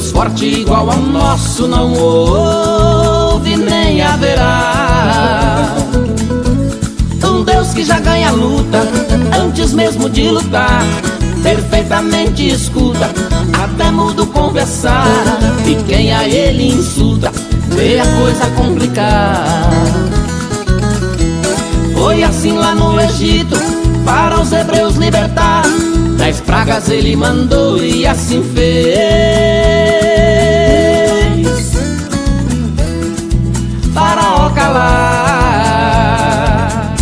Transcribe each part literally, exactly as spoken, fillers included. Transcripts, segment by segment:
Deus forte igual ao nosso não houve nem haverá. Um Deus que já ganha a luta antes mesmo de lutar, perfeitamente escuta, até mudo conversar. E quem a ele insulta vê a coisa complicar. Foi assim lá no Egito, para os hebreus libertar. Dez pragas ele mandou e assim fez. Faraó calar.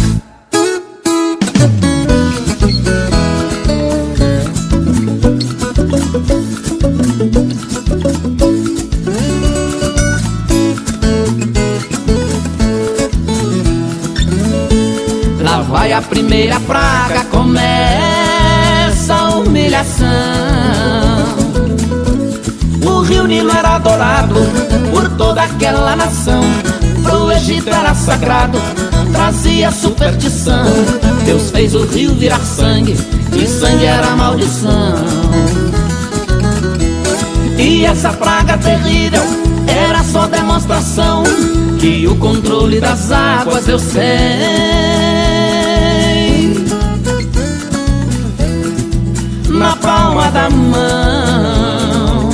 Lá vai a primeira praga, começa a humilhação. O rio Nilo era adorado por toda aquela nação. Pro Egito era sagrado, trazia superstição. Deus fez o rio virar sangue, e sangue era maldição. E essa praga terrível era só demonstração que o controle das águas Deus tem na palma da mão.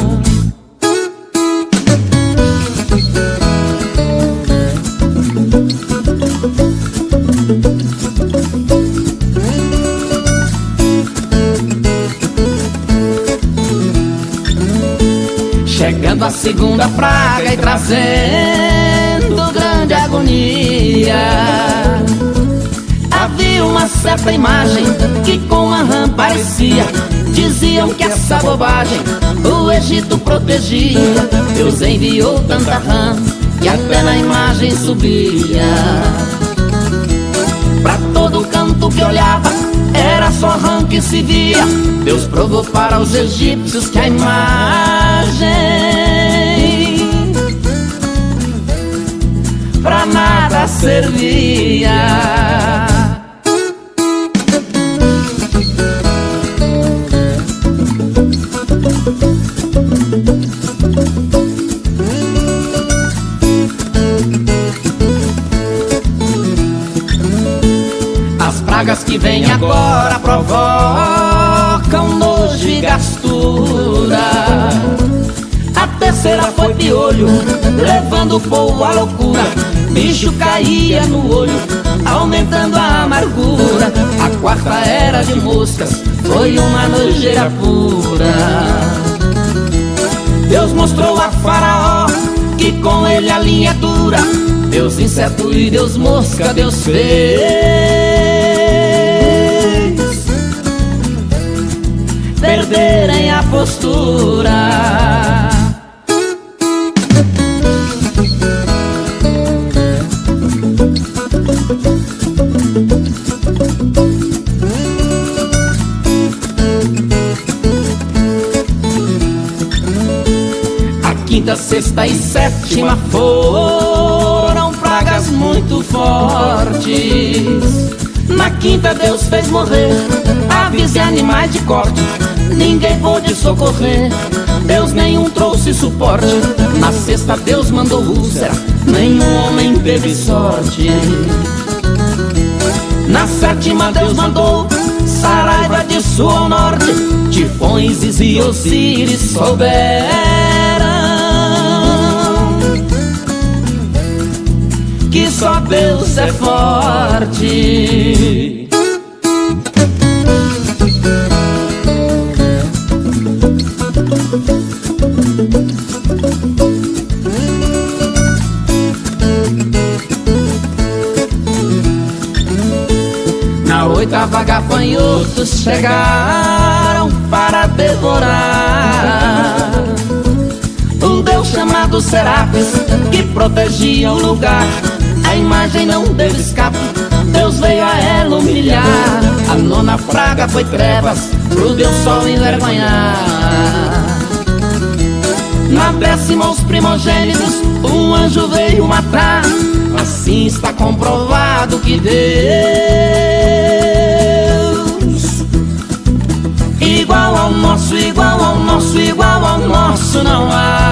Chegando a segunda praga e trazendo grande agonia, havia uma certa imagem que com a rã parecia. Diziam que essa bobagem o Egito protegia. Deus enviou tanta rã que até na imagem subia. Pra todo canto que olhava era só rã que se via. Deus provou para os egípcios que a imagem pra nada servia. As pragas que vêm agora provocam nojo e gastura. A terceira foi piolho, levando o povo à loucura. Bicho caía no olho, aumentando a amargura. A quarta era de moscas, foi uma nojeira pura. Deus mostrou a Faraó que com ele a linha é dura. Deus inseto e Deus mosca, Deus fez perderem a postura. A quinta, sexta e sétima foram pragas muito fortes. Na quinta Deus fez morrer aves e animais de corte. Ninguém pôde socorrer, Deus nenhum trouxe suporte. Na sexta Deus mandou úlcera, nenhum homem teve sorte. Na sétima Deus mandou saraiva de sul ao norte. Tifões e Osíris souberam que só Deus é forte. Na oitava gafanhotos chegaram para devorar um Deus chamado Serapis que protegia o lugar. A imagem não deu escape, Deus veio a ela humilhar. A nona praga foi trevas, pro Deus sol envergonhar. Na décima os primogênitos um anjo veio matar. Assim está comprovado que Deus igual ao nosso, igual ao nosso, igual ao nosso isso não há.